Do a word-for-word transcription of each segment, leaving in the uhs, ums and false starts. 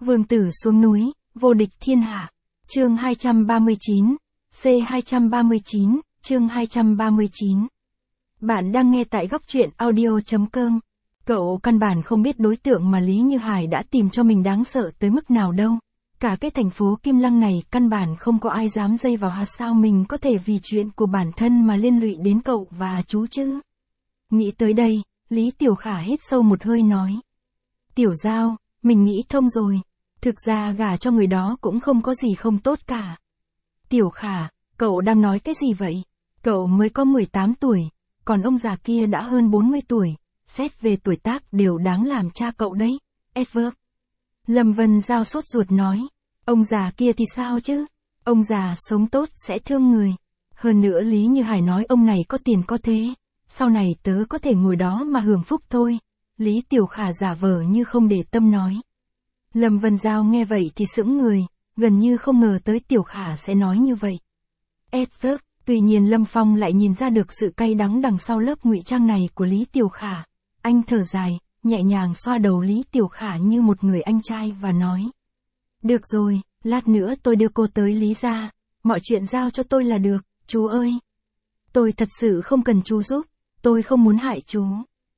Vương tử xuống núi, vô địch thiên hạ. Chương hai trăm ba mươi chín, C hai trăm ba mươi chín, chương hai trăm ba mươi chín. Bạn đang nghe tại góc truyện audio chấm com. Cậu căn bản không biết đối tượng mà Lý Như Hải đã tìm cho mình đáng sợ tới mức nào đâu. Cả cái thành phố Kim Lăng này căn bản không có ai dám dây vào, hà sao mình có thể vì chuyện của bản thân mà liên lụy đến cậu và chú chứ. Nghĩ tới đây, Lý Tiểu Khả hít sâu một hơi nói. Tiểu Giao, mình nghĩ thông rồi. Thực ra gả cho người đó cũng không có gì không tốt cả. Tiểu Khả, cậu đang nói cái gì vậy? Cậu mới có mười tám tuổi, còn ông già kia đã hơn bốn mươi tuổi, xét về tuổi tác đều đáng làm cha cậu đấy. Edward. Lâm Vân Giao sốt ruột nói. Ông già kia thì sao chứ? Ông già sống tốt sẽ thương người. Hơn nữa Lý Như Hải nói ông này có tiền có thế. Sau này tớ có thể ngồi đó mà hưởng phúc thôi. Lý Tiểu Khả giả vờ như không để tâm nói. Lâm Vân Giao nghe vậy thì sững người, gần như không ngờ tới Tiểu Khả sẽ nói như vậy. Edward, tuy nhiên Lâm Phong lại nhìn ra được sự cay đắng đằng sau lớp ngụy trang này của Lý Tiểu Khả. Anh thở dài, nhẹ nhàng xoa đầu Lý Tiểu Khả như một người anh trai và nói. Được rồi, lát nữa tôi đưa cô tới Lý gia, mọi chuyện giao cho tôi là được, chú ơi. Tôi thật sự không cần chú giúp, tôi không muốn hại chú.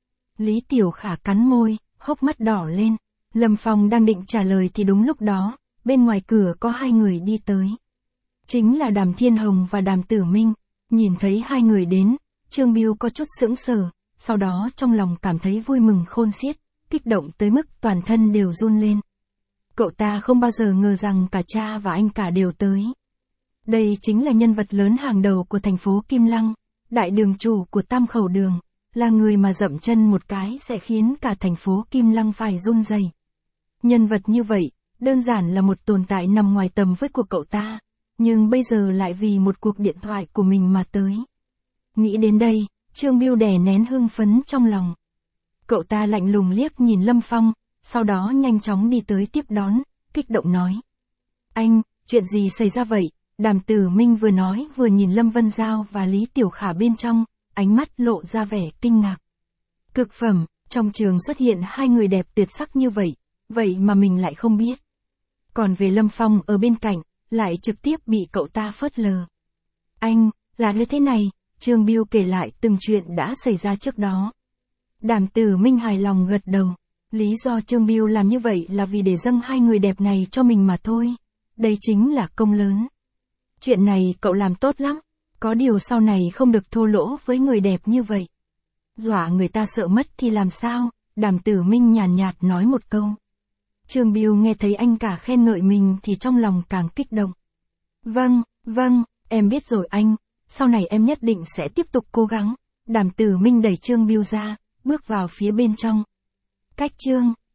Lý Tiểu Khả cắn môi, hốc mắt đỏ lên. Lâm Phong đang định trả lời thì đúng lúc đó, bên ngoài cửa có hai người đi tới. Chính là Đàm Thiên Hồng và Đàm Tử Minh. Nhìn thấy hai người đến, Trương Biêu có chút sững sờ, sau đó trong lòng cảm thấy vui mừng khôn xiết, kích động tới mức toàn thân đều run lên. Cậu ta không bao giờ ngờ rằng cả cha và anh cả đều tới. Đây chính là nhân vật lớn hàng đầu của thành phố Kim Lăng, đại đường chủ của Tam Khẩu Đường, là người mà dậm chân một cái sẽ khiến cả thành phố Kim Lăng phải run rẩy. Nhân vật như vậy, đơn giản là một tồn tại nằm ngoài tầm với của cậu ta, nhưng bây giờ lại vì một cuộc điện thoại của mình mà tới. Nghĩ đến đây, Trương Biêu đè nén hưng phấn trong lòng. Cậu ta lạnh lùng liếc nhìn Lâm Phong, sau đó nhanh chóng đi tới tiếp đón, kích động nói. Anh, chuyện gì xảy ra vậy? Đàm Tử Minh vừa nói vừa nhìn Lâm Vân Giao và Lý Tiểu Khả bên trong, ánh mắt lộ ra vẻ kinh ngạc. Cực phẩm, trong trường xuất hiện hai người đẹp tuyệt sắc như vậy, vậy mà mình lại không biết. Còn về Lâm Phong ở bên cạnh, lại trực tiếp bị cậu ta phớt lờ. Anh, là như thế này, Trương Biêu kể lại từng chuyện đã xảy ra trước đó. Đàm Tử Minh hài lòng gật đầu. Lý do Trương Biêu làm như vậy là vì để dâng hai người đẹp này cho mình mà thôi. Đây chính là công lớn. Chuyện này cậu làm tốt lắm. Có điều sau này không được thô lỗ với người đẹp như vậy. Dọa người ta sợ mất thì làm sao? Đàm Tử Minh nhàn nhạt, nhạt nói một câu. Trương Biêu nghe thấy anh cả khen ngợi mình thì trong lòng càng kích động. Vâng, vâng, em biết rồi anh. Sau này em nhất định sẽ tiếp tục cố gắng. Đàm Tử Minh đẩy Trương Biêu ra, bước vào phía bên trong. Cách chương